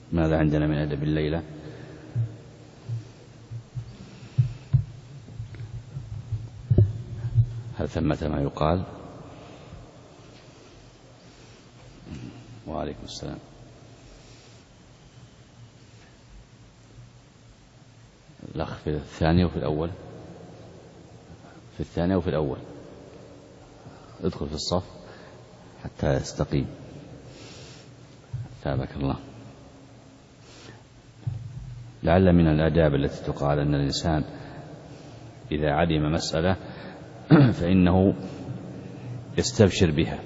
ماذا عندنا من أدب الليلة؟ هل ثمة ما يقال؟ وعليكم السلام. الأخ في الثانية وفي الأول، في الثانية وفي الأول، ادخل في الصف حتى يستقيم. ثابك الله. لعل من الآداب التي تقال أن الإنسان إذا علم مسألة فإنه يستبشر بها.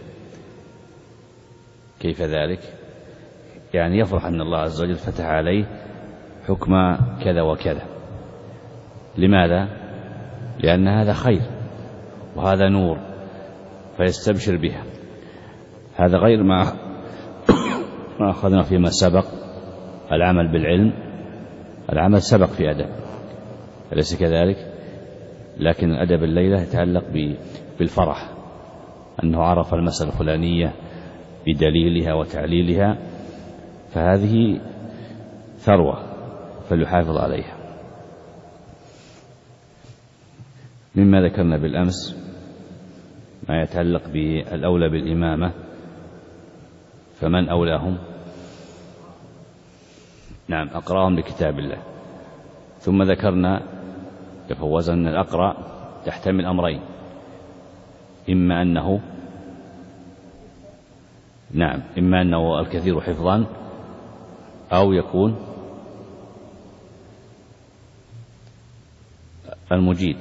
كيف ذلك؟ يعني يفرح أن الله عز وجل فتح عليه حكم كذا وكذا. لماذا؟ لأن هذا خير وهذا نور فيستبشر بها. هذا غير ما أخذنا فيما سبق. العمل بالعلم، العمل سبق في أدب، أليس كذلك؟ لكن أدب الليلة يتعلق بالفرح أنه عرف المسألة الفلانية بدليلها وتعليلها، فهذه ثروة فليحافظ عليها. مما ذكرنا بالأمس ما يتعلق بالأولى بالإمامة، فمن أولاهم؟ نعم، أقرأهم لكتاب الله. ثم ذكرنا تفوز أن الأقرأ تحتمل أمرين، إما أنه إما أنه الكثير حفظا، أو يكون المجيد.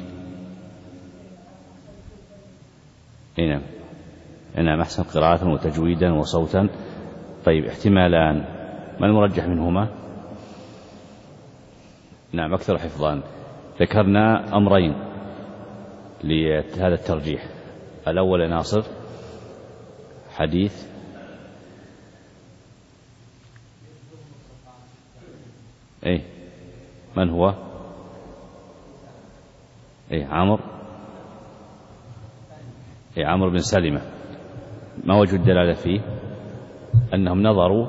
نعم، أحسن قراءة وتجويدا وصوتا. طيب، احتمالان، ما المرجح منهما؟ نعم، أكثر حفظان. ذكرنا أمرين لهذا الترجيح. الأول يا ناصر حديث من هو؟ عمرو بن سلمة. ما وجه الدلالة فيه؟ أنهم نظروا،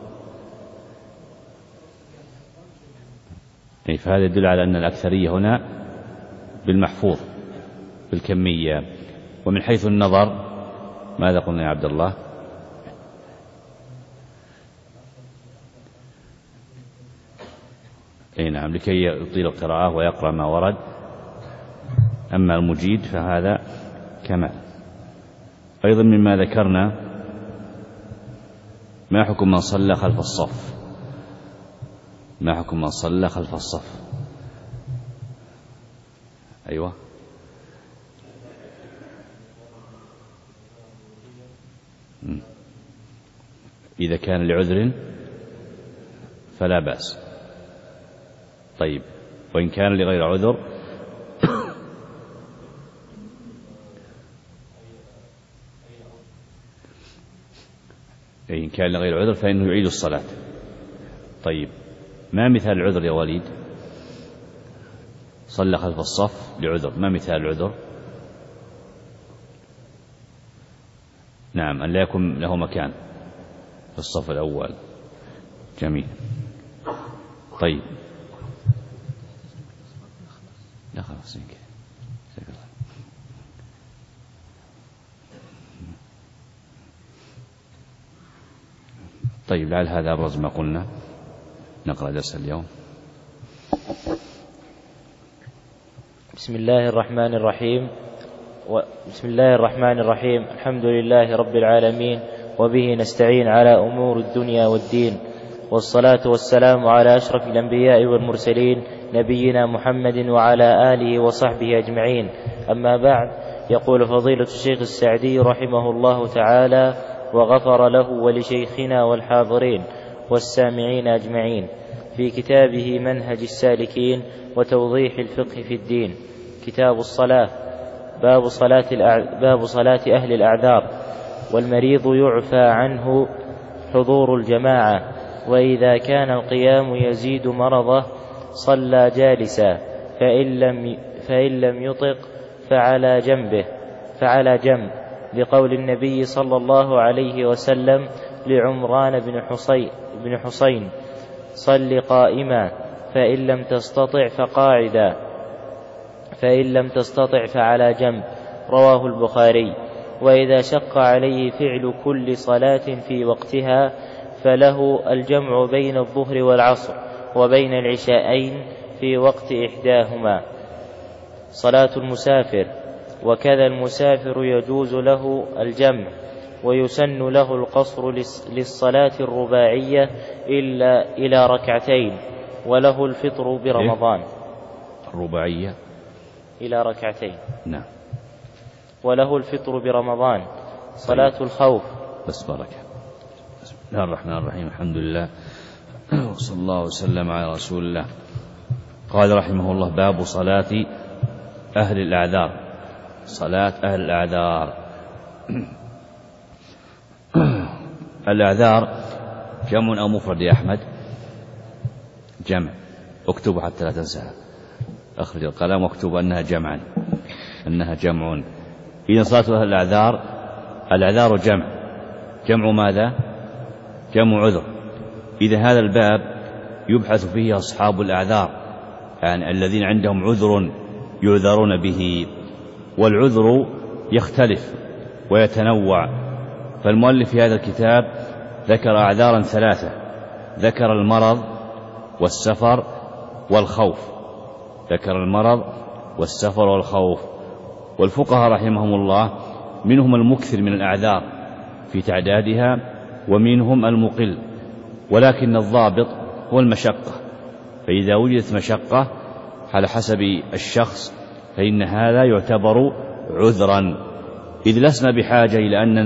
فهذا يدل على أن الأكثرية هنا بالمحفوظ بالكمية. ومن حيث النظر ماذا قلنا يا عبد الله؟ نعم، لكي يطيل القراءة ويقرأ ما ورد. أما المجيد فهذا كمال. أيضا مما ذكرنا ما حكم من صلى خلف الصف؟ ما حكم من صلى خلف الصف؟ أيوة، إذا كان لعذر فلا بأس. طيب، وإن كان لغير عذر إن كان لغير عذر فإنه يعيد الصلاة. طيب، ما مثال العذر يا وليد؟ صلى خلف الصف لعذر، ما مثال العذر؟ نعم، أن لا يكون له مكان في الصف الأول. جميل. طيب، لا خلاص. طيب، لعل هذا أبرز ما قلنا. نقرأ درس اليوم. بسم الله الرحمن الرحيم. الحمد لله رب العالمين، وبه نستعين على أمور الدنيا والدين، والصلاة والسلام على أشرف الأنبياء والمرسلين نبينا محمد وعلى آله وصحبه أجمعين. أما بعد، يقول فضيلة الشيخ السعدي رحمه الله تعالى وغفر له ولشيخنا والحاضرين والسامعين أجمعين في كتابه منهج السالكين وتوضيح الفقه في الدين، كتاب الصلاة، باب صلاة أهل الأعذار. والمريض يعفى عنه حضور الجماعة، وإذا كان القيام يزيد مرضه صلى جالسا، فإن لم يطق فعلى جنب، لقول النبي صلى الله عليه وسلم لعمران بن حسين صل قائما، فإن لم تستطع فقاعدا، فإن لم تستطع فعلى جنب. رواه البخاري. وإذا شق عليه فعل كل صلاة في وقتها فله الجمع بين الظهر والعصر وبين العشاءين في وقت إحداهما. صلاة المسافر. وكذا المسافر يجوز له الجمع، ويسن له القصر للصلاة الرباعية إلا إلى ركعتين، وله الفطر برمضان. الرباعية إلى ركعتين. نعم. وله الفطر برمضان. صلاة الخوف. بس بركة. بسم الله الرحمن الرحيم. الحمد لله وصلى الله وسلم على رسول الله. قال رحمه الله: باب صلاة أهل الأعذار. صلاة أهل الأعذار. الأعذار جمع أو مفرد يا أحمد؟ جمع. اكتبوا حتى لا تنساها. أخرج القلم واكتب أنها جمعا، أنها جمع. إذا صلاة أهل الأعذار، الأعذار جمع. جمع ماذا؟ جمع عذر. إذا هذا الباب يبحث فيه أصحاب الأعذار، يعني الذين عندهم عذر يعذرون به. والعذر يختلف ويتنوع. فالمؤلف في هذا الكتاب ذكر أعذارا ثلاثة: ذكر المرض والسفر والخوف. ذكر المرض والسفر والخوف. والفقهاء رحمهم الله منهم المكثر من الأعذار في تعدادها، ومنهم المقل، ولكن الضابط هو المشقة. فإذا وجدت مشقة على حسب الشخص فإن هذا يعتبر عذرا، إذ لسنا بحاجة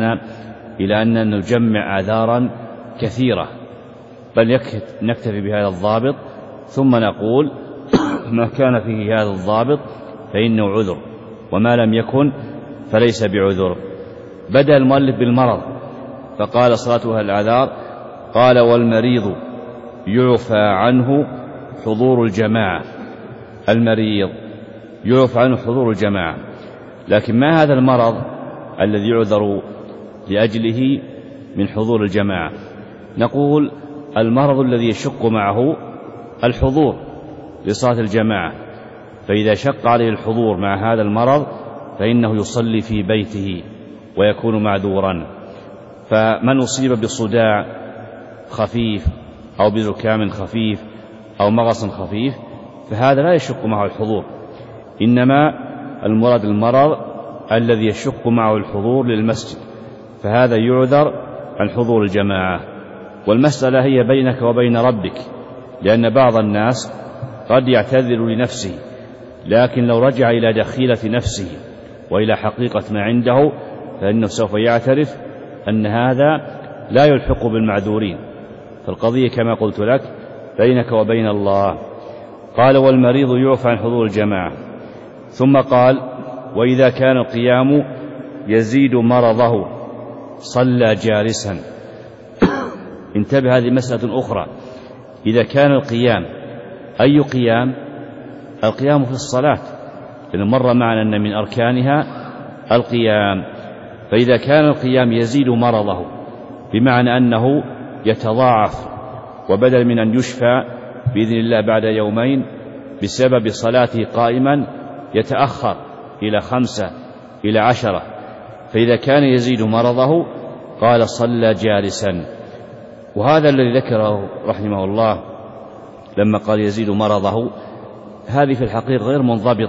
إلى أننا نجمع أعذارا كثيرة، بل نكتفي بهذا الضابط ثم نقول ما كان فيه هذا الضابط فإنه عذر، وما لم يكن فليس بعذر. بدأ المؤلف بالمرض فقال: صلاة أهل الأعذار. قال: والمريض يعفى عنه حضور الجماعة. المريض يعفى عنه حضور الجماعة. لكن ما هذا المرض الذي يعذر لأجله من حضور الجماعة؟ نقول: المرض الذي يشق معه الحضور لصلاة الجماعة. فإذا شق عليه الحضور مع هذا المرض فإنه يصلي في بيته ويكون معذورا. فمن أصيب بصداع خفيف أو بزكام خفيف أو مغص خفيف فهذا لا يشق معه الحضور، إنما المراد المرض الذي يشق معه الحضور للمسجد، فهذا يعذر عن حضور الجماعة. والمسألة هي بينك وبين ربك، لأن بعض الناس قد يعتذر لنفسه، لكن لو رجع إلى دخيلة نفسه وإلى حقيقة ما عنده فإنه سوف يعترف أن هذا لا يلحق بالمعذورين. فالقضية كما قلت لك بينك وبين الله. قال: والمريض يعفى عن حضور الجماعة. ثم قال: وإذا كان القيام يزيد مرضه صلى جالسا. انتبه، هذه مسألة أخرى. إذا كان القيام، أي قيام؟ القيام في الصلاة، لأن مر معنا أن من أركانها القيام. فإذا كان القيام يزيد مرضه بمعنى أنه يتضاعف، وبدل من أن يشفى بإذن الله بعد يومين بسبب صلاته قائما يتأخر إلى 5 إلى 10، فإذا كان يزيد مرضه قال: صلى جالسا. وهذا الذي ذكره رحمه الله لما قال يزيد مرضه، هذه في الحقيقة غير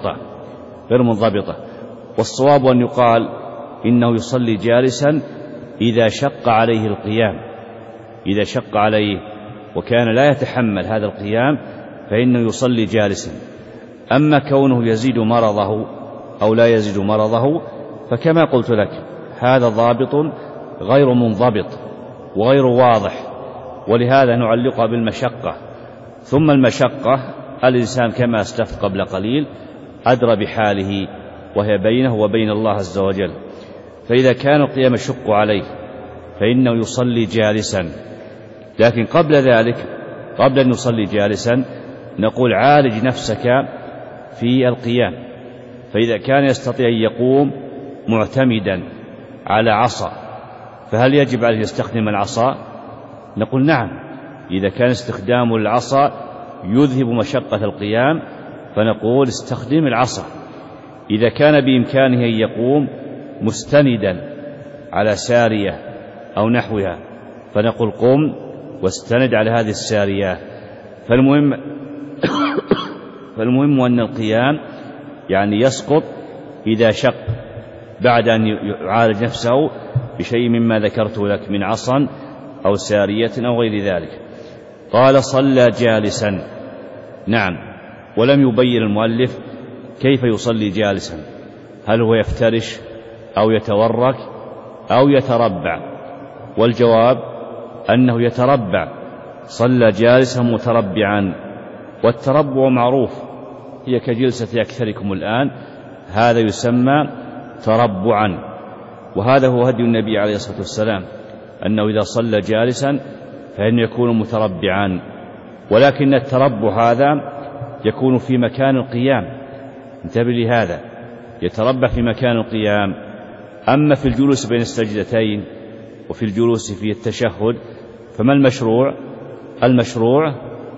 منضبطة. والصواب أن يقال إنه يصلي جالسا إذا شق عليه القيام. إذا شق عليه وكان لا يتحمل هذا القيام فإنه يصلي جالسا. أما كونه يزيد مرضه أو لا يزيد مرضه فكما قلت لك هذا ضابط غير منضبط وغير واضح، ولهذا نعلقها بالمشقة. ثم المشقة الإنسان كما أسلفت قبل قليل أدرى بحاله، وهي بينه وبين الله عز وجل. فإذا كان القيام يشق عليه فإنه يصلي جالسا. لكن قبل ذلك، قبل أن يصلي جالسا، نقول عالج نفسك في القيام. فإذا كان يستطيع أن يقوم معتمدا على عصا فهل يجب عليه يستخدم العصا؟ نقول نعم، إذا كان استخدام العصا يذهب مشقة القيام فنقول استخدم العصا. إذا كان بإمكانه أن يقوم مستندا على سارية أو نحوها فنقول قم واستند على هذه السارية. فالمهم أن القيام يعني يسقط إذا شق بعد أن يعالج نفسه بشيء مما ذكرته لك من عصا أو سارية أو غير ذلك. قال صلى جالسا. نعم، ولم يبين المؤلف كيف يصلي جالسا، هل هو يفترش أو يتورك أو يتربع، والجواب أنه يتربع. صلى جالسا متربعا، والتربع معروف، هي كجلسة أكثركم الآن، هذا يسمى تربعا. وهذا هو هدي النبي عليه الصلاة والسلام، أنه إذا صلى جالسا فإنه يكون متربعا. ولكن التربع هذا يكون في مكان القيام، انتبه لهذا، يتربع في مكان القيام. أما في الجلوس بين السجدتين وفي الجلوس في التشهد فما المشروع؟ المشروع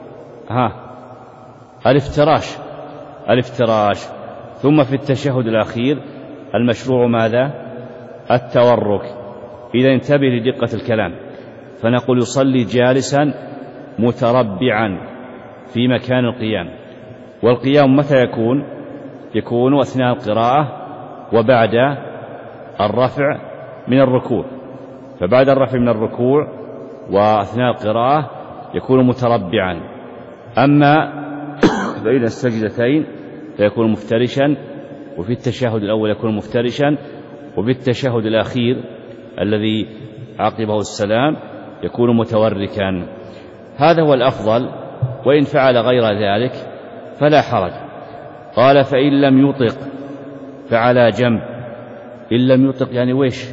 الافتراش. ثم في التشهد الأخير المشروع ماذا؟ التورك. إذا انتبه لدقة الكلام، فنقول يصلي جالسا متربعا في مكان القيام. والقيام متى يكون أثناء القراءة وبعد الرفع من الركوع. فبعد الرفع من الركوع وأثناء القراءة يكون متربعا. أما بين السجدتين فيكون مفترشا، وفي التشهد الأول يكون مفترشا، وفي التشهد الأخير الذي عقبه السلام يكون متوركا. هذا هو الأفضل، وإن فعل غير ذلك فلا حرج. قال فإن لم يطق فعلى جنب. إن لم يطق يعني ويش؟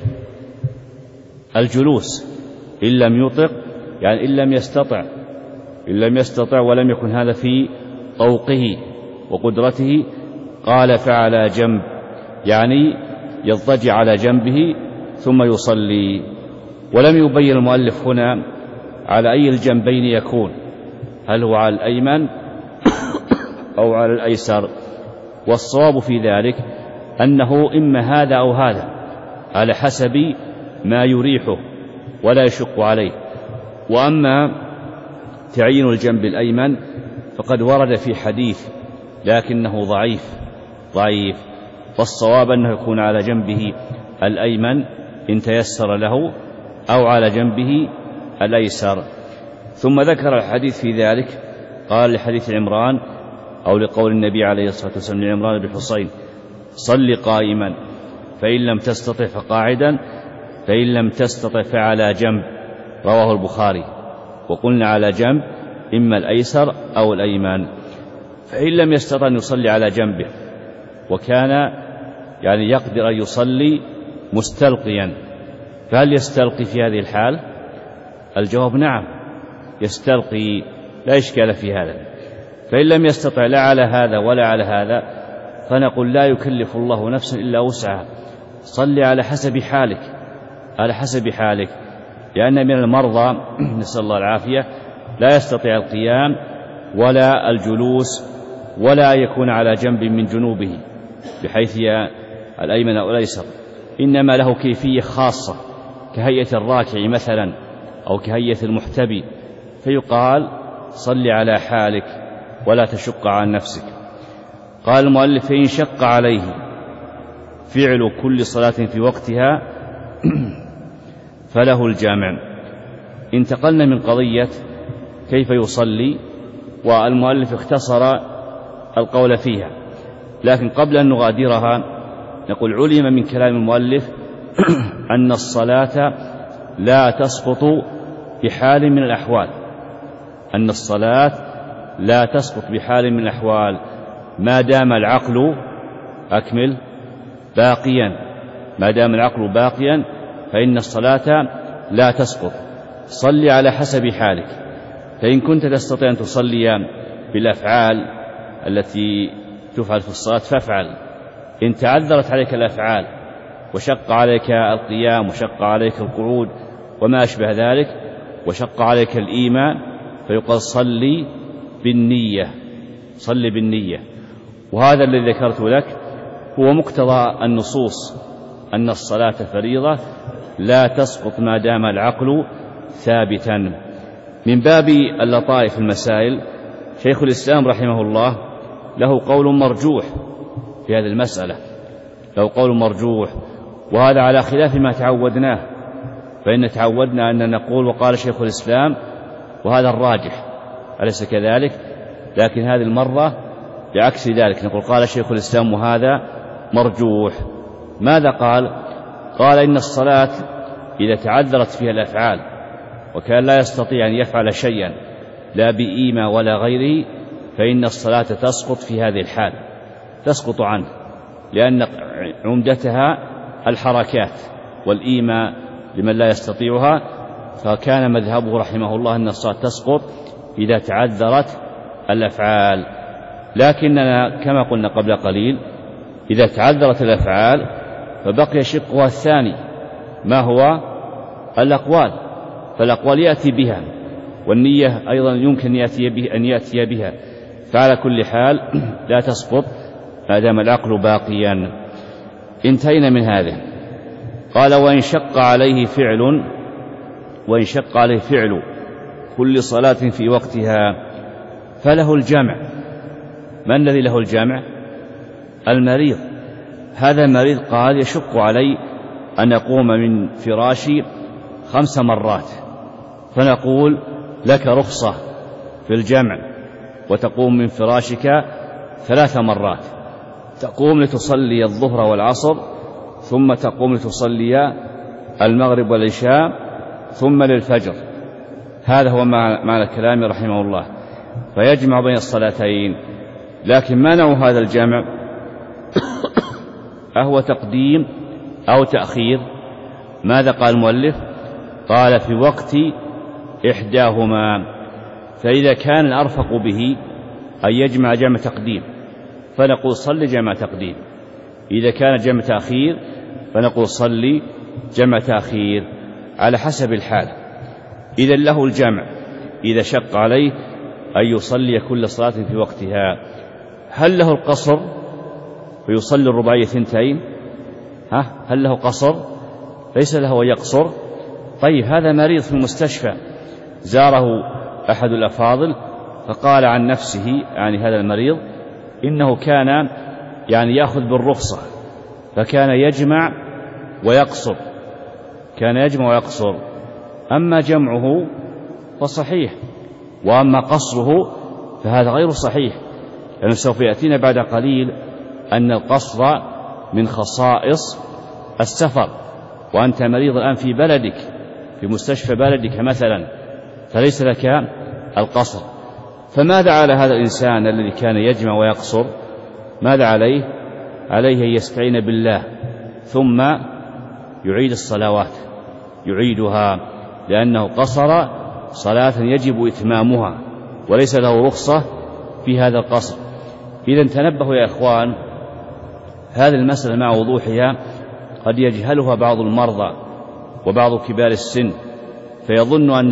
الجلوس. إن لم يطق يعني إن لم يستطع ولم يكن هذا في طوقه وقدرته. قال فعلى جنب يعني يضطجع على جنبه ثم يصلي. ولم يبين المؤلف هنا على أي الجنبين يكون، هل هو على الأيمن أو على الأيسر. والصواب في ذلك أنه إما هذا أو هذا على حسب ما يريحه ولا يشق عليه. وأما تعيين الجنب الأيمن فقد ورد في حديث لكنه ضعيف، والصواب أنه يكون على جنبه الأيمن إن تيسر له أو على جنبه الأيسر. ثم ذكر الحديث في ذلك، قال لحديث عمران أو لقول النبي عليه الصلاة والسلام لعمران بن حصين صل قائما فإن لم تستطع فقاعدا فإن لم تستطع فعلى جنب، رواه البخاري. وقلنا على جنب إما الأيسر أو الأيمن. فإن لم يستطع أن يصلي على جنبه وكان يعني يقدر أن يصلي مستلقيا، فهل يستلقي في هذه الحال؟ الجواب نعم يستلقي، لا إشكال في هذا. فإن لم يستطع لا على هذا ولا على هذا فنقول لا يكلف الله نفسا إلا وسعها، صلي على حسب حالك. لأن من المرضى نسأل الله العافية لا يستطيع القيام ولا الجلوس ولا يكون على جنب من جنوبه بحيث الأيمن أو الأيسر، إنما له كيفية خاصة كهيئة الراكع مثلا أو كهيئة المحتبي، فيقال صل على حالك ولا تشق عن نفسك. قال المؤلف فإن شق عليه فعل كل صلاة في وقتها فله الجامع. انتقلنا من قضية كيف يصلي والمؤلف اختصر القول فيها، لكن قبل أن نغادرها نقول علم من كلام المؤلف أن الصلاة لا تسقط بحال من الأحوال، أن الصلاة لا تسقط بحال من الأحوال ما دام العقل باقيا، ما دام العقل باقيا فإن الصلاة لا تسقط. صل على حسب حالك، فإن كنت تستطيع أن تصلي بالأفعال التي تفعل في الصلاة فافعل. إن تعذرت عليك الأفعال وشق عليك القيام وشق عليك القعود وما أشبه ذلك وشق عليك الإيمان فيقال صلي بالنية، صلي بالنية. وهذا الذي ذكرت لك هو مقتضى النصوص أن الصلاة فريضة لا تسقط ما دام العقل ثابتا. من باب اللطائف في المسائل، شيخ الإسلام رحمه الله له قول مرجوح في هذه المسألة، له قول مرجوح، وهذا على خلاف ما تعودناه، فإن تعودنا أن نقول وقال شيخ الإسلام وهذا الراجح، أليس كذلك؟ لكن هذه المرة بعكس ذلك، نقول قال شيخ الإسلام وهذا مرجوح. ماذا قال؟ قال إن الصلاة إذا تعذرت فيها الأفعال وكان لا يستطيع أن يفعل شيئا لا بإيمة ولا غيره، فإن الصلاة تسقط في هذه الحال، تسقط عنه، لأن عمدتها الحركات والإيمة لمن لا يستطيعها، فكان مذهبه رحمه الله أن الصلاة تسقط إذا تعذرت الأفعال. لكننا كما قلنا قبل قليل إذا تعذرت الأفعال فبقي شقها الثاني، ما هو الأقوال، فالأقوال يأتي بها، والنية أيضا يمكن أن يأتي بها، فعلى كل حال لا تسقط ما دام العقل باقيا. انتهينا من هذا. قال وإن شق عليه فعل كل صلاة في وقتها فله الجمع. من الذي له الجمع؟ المريض. هذا المريض قال يشق علي أن أقوم من فراشي 5 مرات، فنقول لك رخصة في الجمع، وتقوم من فراشك 3 مرات، تقوم لتصلي الظهر والعصر، ثم تقوم لتصلي المغرب والعشاء، ثم للفجر. هذا هو معنى الكلام رحمه الله، فيجمع بين الصلاتين. لكن ما نوع هذا الجمع؟ أهو تقديم أو تأخير؟ ماذا قال المؤلف؟ قال في وقت إحداهما، فإذا كان الأرفق به أن يجمع جمع تقديم فنقول صلي جمع تقديم، إذا كان جمع تأخير فنقول صلي جمع تأخير، على حسب الحال. إذا له الجمع إذا شق عليه أن يصلي كل صلاة في وقتها. هل له القصر فيصلي الرباعية 2؟ هل له قصر؟ ليس له يقصر. طيب هذا مريض في المستشفى، زاره أحد الأفاضل فقال عن نفسه، يعني هذا المريض، إنه كان يأخذ بالرخصة، فكان يجمع ويقصر، أما جمعه فصحيح، وأما قصره فهذا غير صحيح، لأنه سوف يأتينا بعد قليل أن القصر من خصائص السفر، وأنت مريض الآن في بلدك، في مستشفى بلدك مثلا، فليس لك القصر. فماذا على هذا الإنسان الذي كان يجمع ويقصر؟ ماذا عليه؟ عليه أن يستعين بالله، ثم يعيد الصلوات، يعيدها، لأنه قصر صلاة يجب إتمامها، وليس له رخصة في هذا القصر. إذا تنبهوا يا إخوان، هذه المسألة مع وضوحها قد يجهلها بعض المرضى وبعض كبار السن، فيظن أن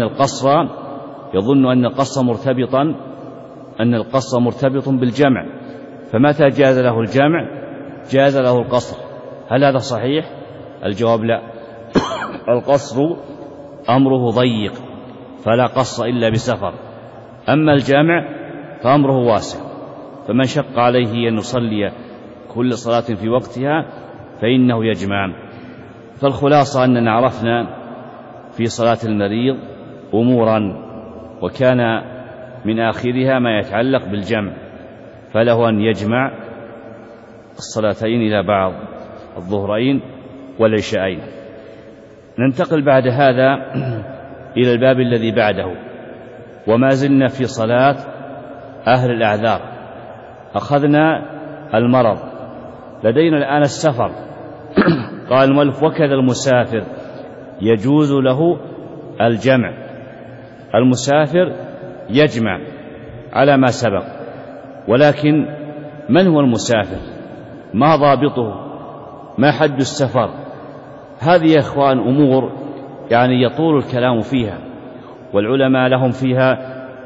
القصر مرتبط بالجمع، فمتى جاز له الجمع جاز له القصر. هل هذا صحيح؟ الجواب لا. القصر أمره ضيق فلا قص إلا بسفر، أما الجمع فأمره واسع، فمن شق عليه أن يصلي كل صلاة في وقتها فإنه يجمع. فالخلاصة أننا عرفنا في صلاة المريض أمورا، وكان من آخرها ما يتعلق بالجمع، فله أن يجمع الصلاتين إلى بعض، الظهرين والعشاءين. ننتقل بعد هذا إلى الباب الذي بعده، وما زلنا في صلاة أهل الأعذار. أخذنا المرض، لدينا الآن السفر. قال المؤلف وكذا المسافر يجوز له الجمع. المسافر يجمع على ما سبق، ولكن من هو المسافر؟ ما ضابطه؟ ما حد السفر؟ هذه يا إخوان أمور يطول الكلام فيها، والعلماء لهم فيها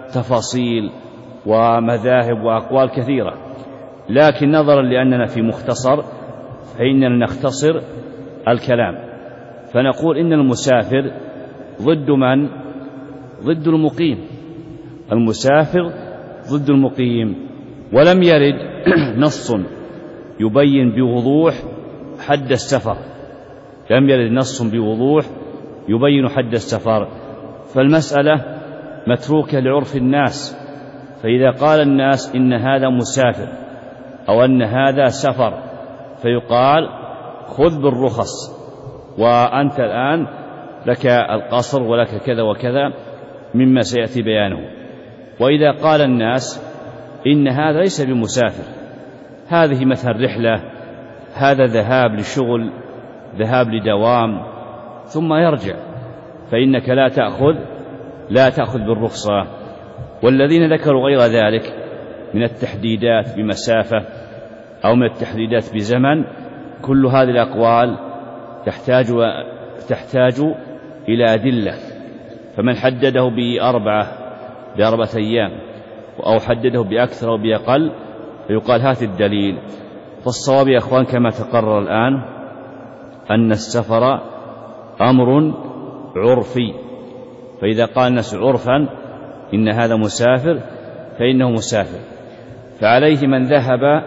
تفاصيل ومذاهب وأقوال كثيرة، لكن نظرا لأننا في مختصر فإننا نختصر الكلام، فنقول إن المسافر ضد من؟ ضد المقيم. المسافر ضد المقيم، ولم يرد نص يبين بوضوح حد السفر، لم يرد نص بوضوح يبين حد السفر، فالمسألة متروكة لعرف الناس. فإذا قال الناس إن هذا مسافر أو أن هذا سفر فيقال خذ بالرخص، وأنت الآن لك القصر ولك كذا وكذا مما سيأتي بيانه. وإذا قال الناس إن هذا ليس بمسافر، هذه مثل رحلة، هذا ذهاب لشغل، ذهاب لدوام ثم يرجع، فإنك لا تأخذ بالرخصة. والذين ذكروا غير ذلك من التحديدات بمسافة أو من التحديدات بزمن، كل هذه الأقوال تحتاج إلى أدلة. فمن حدده بأربعة أيام أو حدده بأكثر أو بأقل فيقال هات الدليل. فالصواب يا أخوان كما تقرر الآن أن السفر أمر عرفي، فإذا قال الناس عرفا إن هذا مسافر فإنه مسافر. فعليه من ذهب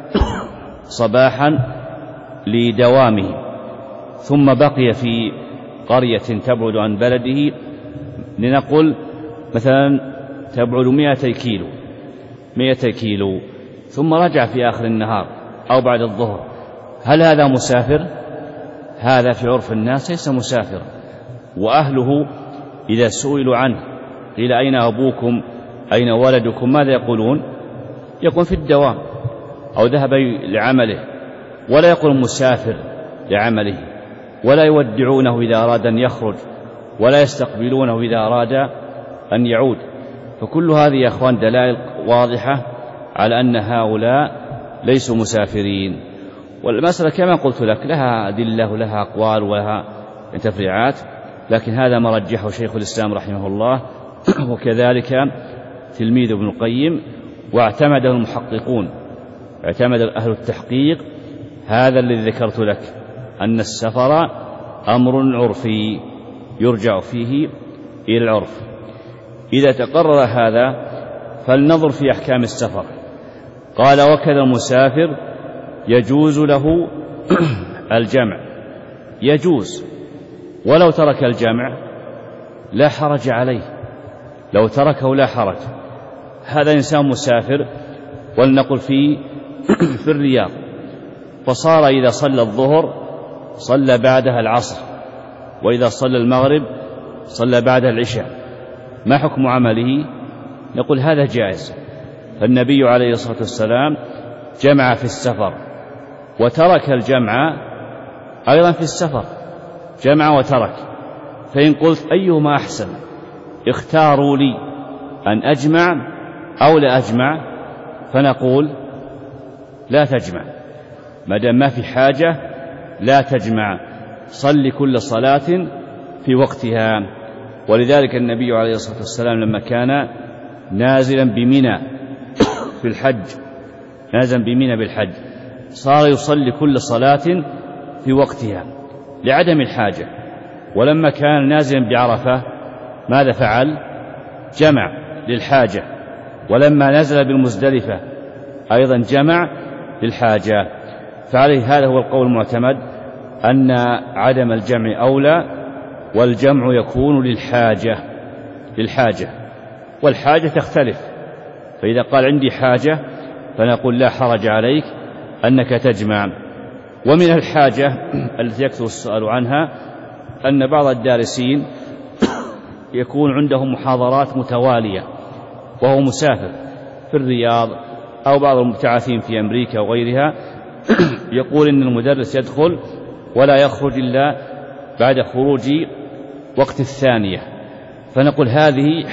صباحا لدوامه ثم بقي في قرية تبعد عن بلده، لنقل مثلا تبعد 200 كيلو ثم رجع في آخر النهار أو بعد الظهر، هل هذا مسافر؟ هذا في عرف الناس ليس مسافر. وأهله إذا سئلوا عنه قيل أين أبوكم أين ولدكم ماذا يقولون؟ يقول في الدوام أو ذهب لعمله، ولا يقول مسافر لعمله، ولا يودعونه إذا أراد أن يخرج، ولا يستقبلونه إذا أراد أن يعود. فكل هذه يا أخوان دلائل واضحة على أن هؤلاء ليسوا مسافرين. والمسألة كما قلت لك لها أدلة ولها أقوال ولها تفريعات، لكن هذا ما رجحه شيخ الإسلام رحمه الله وكذلك تلميذ ابن القيم، واعتمده المحققون، اعتمد أهل التحقيق هذا الذي ذكرت لك، أن السفر أمر عرفي يرجع فيه إلى العرف. إذا تقرر هذا فلنظر في أحكام السفر. قال وكذا المسافر يجوز له الجمع، يجوز ولو ترك الجمع لا حرج عليه، لو تركه لا حرج. هذا إنسان مسافر ولنقل في الرياض، فصار إذا صلى الظهر صلى بعدها العصر، وإذا صلى المغرب صلى بعدها العشاء، ما حكم عمله؟ نقول هذا جائز. فالنبي عليه الصلاة والسلام جمع في السفر وترك الجمع أيضا في السفر، جمع وترك. فإن قلت أيهما أحسن اختاروا لي أن أجمع أو لا أجمع، فنقول لا تجمع، ما دام ما في حاجة لا تجمع، صل كل صلاة في وقتها. ولذلك النبي عليه الصلاة والسلام لما كان نازلا بمنى في الحج، نازلا بمنى بالحج، صار يصلي كل صلاة في وقتها لعدم الحاجة. ولما كان نازلا بعرفة ماذا فعل؟ جمع للحاجة. ولما نزل بالمزدلفة أيضا جمع للحاجة. فعليه هذا هو القول المعتمد أن عدم الجمع أولى، والجمع يكون للحاجة، والحاجة تختلف. فإذا قال عندي حاجة فنقول لا حرج عليك أنك تجمع. ومن الحاجة التي يكثر السؤال عنها أن بعض الدارسين يكون عندهم محاضرات متوالية وهو مسافر في الرياض، أو بعض المبتعثين في أمريكا وغيرها يقول إن المدرس يدخل ولا يخرج إلا بعد خروج وقت الثانية. فنقول هذه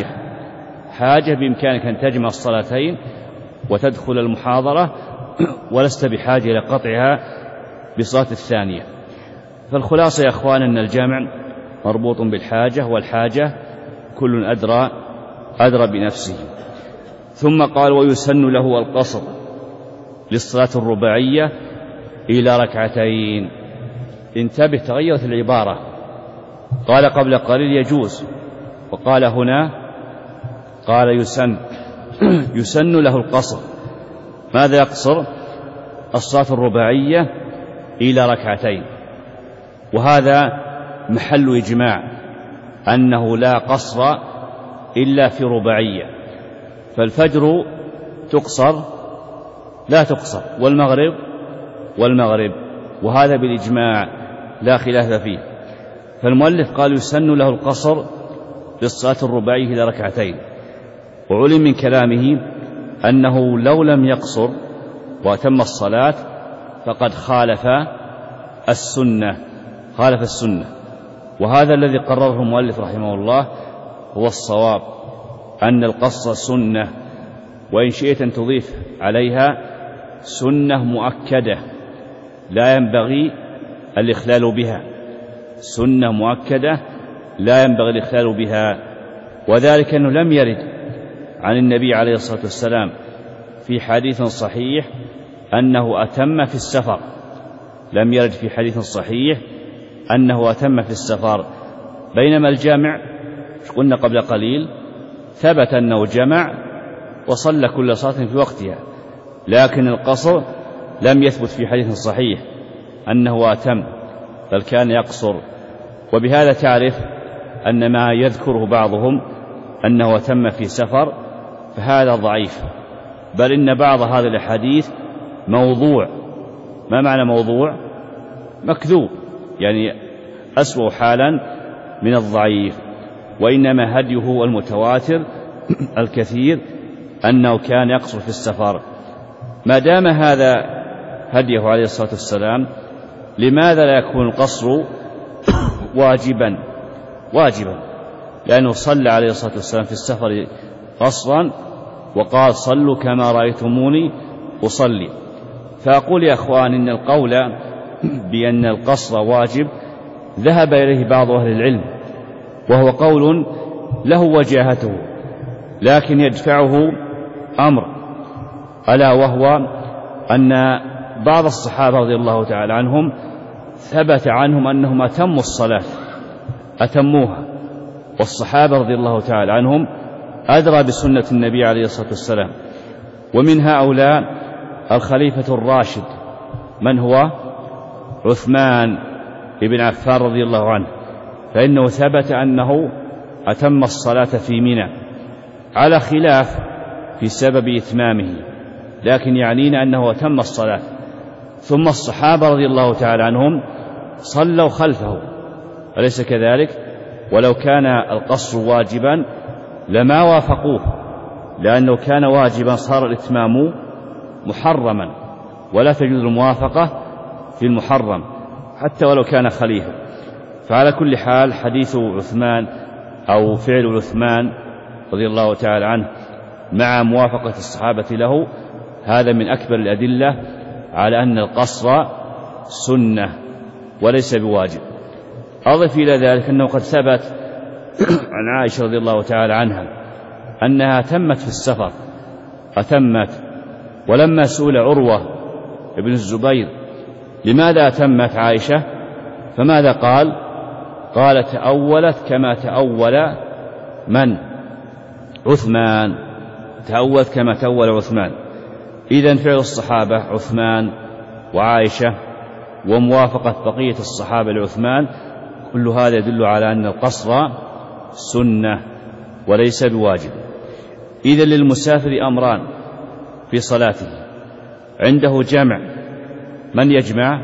حاجة بإمكانك أن تجمع الصلاتين وتدخل المحاضرة ولست بحاجة إلى قطعها بصلاة الثانية. فالخلاصة يا أخوان أن الجمع مربوط بالحاجة، والحاجة كل أدرى أدرى بنفسه. ثم قال ويسن له القصر للصلاة الرباعية إلى ركعتين. انتبه، تغيرت العبارة، قال قبل قليل يجوز، وقال هنا قال يسن له القصر. ماذا يقصر؟ الصلاة الرباعية إلى ركعتين، وهذا محل إجماع أنه لا قصر إلا في رباعية، فالفجر تقصر لا تقصر، والمغرب، وهذا بالإجماع لا خلاف فيه. فالمؤلف قال يسن له القصر للصلاة الرباعية إلى ركعتين، وعلم من كلامه أنه لو لم يقصر وأتم الصلاة فقد خالف السنة، وهذا الذي قرره المؤلف رحمه الله هو الصواب، أن القصر سنة، وإن شئت أن تضيف عليها سنة مؤكدة لا ينبغي الإخلال بها، سنة مؤكدة لا ينبغي الإخلال بها. وذلك أنه لم يرد عن النبي عليه الصلاة والسلام في حديث صحيح أنه أتم في السفر، لم يرد في حديث صحيح أنه أتم في السفر، بينما الجامع قلنا قبل قليل ثبت أنه جمع وصلى كل صلاة في وقتها، لكن القصر لم يثبت في حديث صحيح أنه أتم، بل كان يقصر. وبهذا تعرف أن ما يذكره بعضهم أنه أتم في سفر فهذا ضعيف، بل إن بعض هذه الأحاديث موضوع. ما معنى موضوع؟ مكذوب، يعني أسوأ حالا من الضعيف. وإنما هديه المتواتر الكثير أنه كان يقصر في السفر. ما دام هذا هديه عليه الصلاة والسلام، لماذا لا يكون القصر واجبا؟ لأنه صلى عليه الصلاة والسلام في السفر قصرا وقال صلوا كما رأيتموني أصلي. فأقول يا أخوان إن القول بأن القصر واجب ذهب إليه بعض أهل العلم، وهو قول له وجاهته، لكن يدفعه أمر، ألا وهو أن بعض الصحابة رضي الله تعالى عنهم ثبت عنهم أنهم أتموا الصلاة، أتموها، والصحابة رضي الله تعالى عنهم أدرى بسنة النبي عليه الصلاة والسلام. ومن هؤلاء الخليفة الراشد من هو؟ عثمان بن عفان رضي الله عنه، فإنه ثبت أنه أتم الصلاة في منى، على خلاف في سبب إتمامه، لكن يعنينا أنه أتم الصلاة. ثم الصحابة رضي الله تعالى عنهم صلوا خلفه، أليس كذلك؟ ولو كان القصر واجبا لما وافقوه، لأنه كان واجبا صار الإتمام محرما، ولا تجوز الموافقة في المحرم حتى ولو كان خليفة. فعلى كل حال حديث عثمان أو فعل عثمان رضي الله تعالى عنه مع موافقة الصحابة له هذا من أكبر الأدلة على أن القصر سنة وليس بواجب. أضف إلى ذلك أنه قد ثبت عن عائشة رضي الله تعالى عنها أنها أتمت في السفر، أتمت. ولما سئل عروة ابن الزبير لماذا أتمت عائشة فماذا قال؟ قال تأولت كما تأول من؟ عثمان، تأولت كما تأول عثمان. إذن فعل الصحابة عثمان وعائشة وموافقة بقية الصحابة لعثمان كل هذا يدل على أن القصر سنة وليس بواجب. إذن للمسافر أمران في صلاته، عنده جمع، من يجمع؟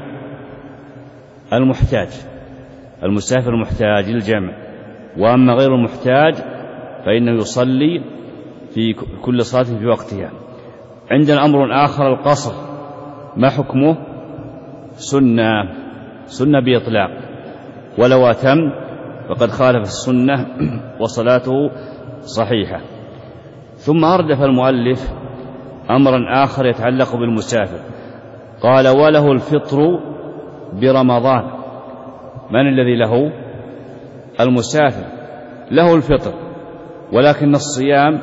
المحتاج، المسافر محتاج للجمع، وأما غير المحتاج فإنه يصلي في كل صلاة في وقتها. عندنا أمر آخر القصر، ما حكمه؟ سنة بإطلاق، ولو أتم فقد خالف السنة وصلاته صحيحة. ثم أردف المؤلف أمرا آخر يتعلق بالمسافر، قال وله الفطر برمضان. من الذي له؟ المسافر له الفطر، ولكن الصيام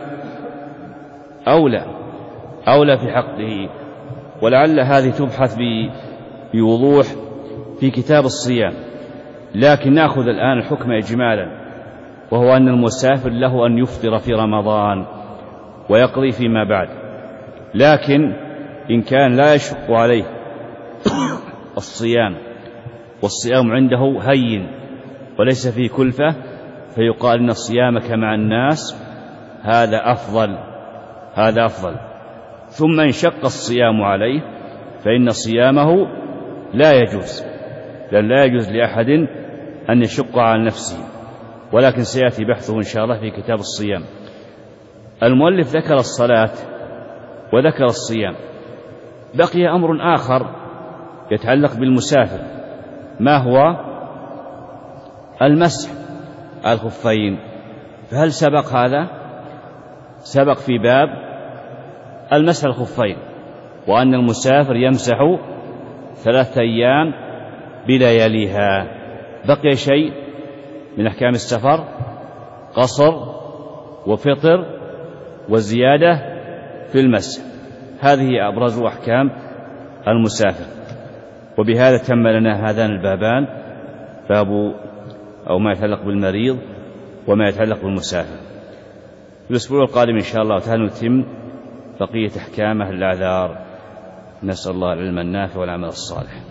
أولى في حقه، ولعل هذه تبحث بوضوح في كتاب الصيام. لكن نأخذ الآن الحكم إجمالا، وهو أن المسافر له أن يفطر في رمضان ويقضي فيما بعد، لكن إن كان لا يشق عليه الصيام والصيام عنده هين وليس فيه كلفة، فيقال إن صيامك مع الناس هذا أفضل. ثم إن شق الصيام عليه فإن صيامه لا يجوز، لأن لا يجوز لأحد أن يشق على نفسه، ولكن سيأتي بحثه إن شاء الله في كتاب الصيام. المؤلف ذكر الصلاة وذكر الصيام، بقي أمر آخر يتعلق بالمسافر، ما هو؟ المسح الخفين. فهل سبق هذا؟ سبق في باب المسح الخفين، وأن المسافر يمسح 3 أيام بلياليها. بقي شيء من أحكام السفر: قصر وفطر وزيادة في المسح. هذه أبرز أحكام المسافر. وبهذا تم لنا هذان البابان، باب أو ما يتعلق بالمريض وما يتعلق بالمسافر. في الأسبوع القادم إن شاء الله تعالى نتم بقية أحكام أهل الأعذار. نسأل الله العلم النافع والعمل الصالح.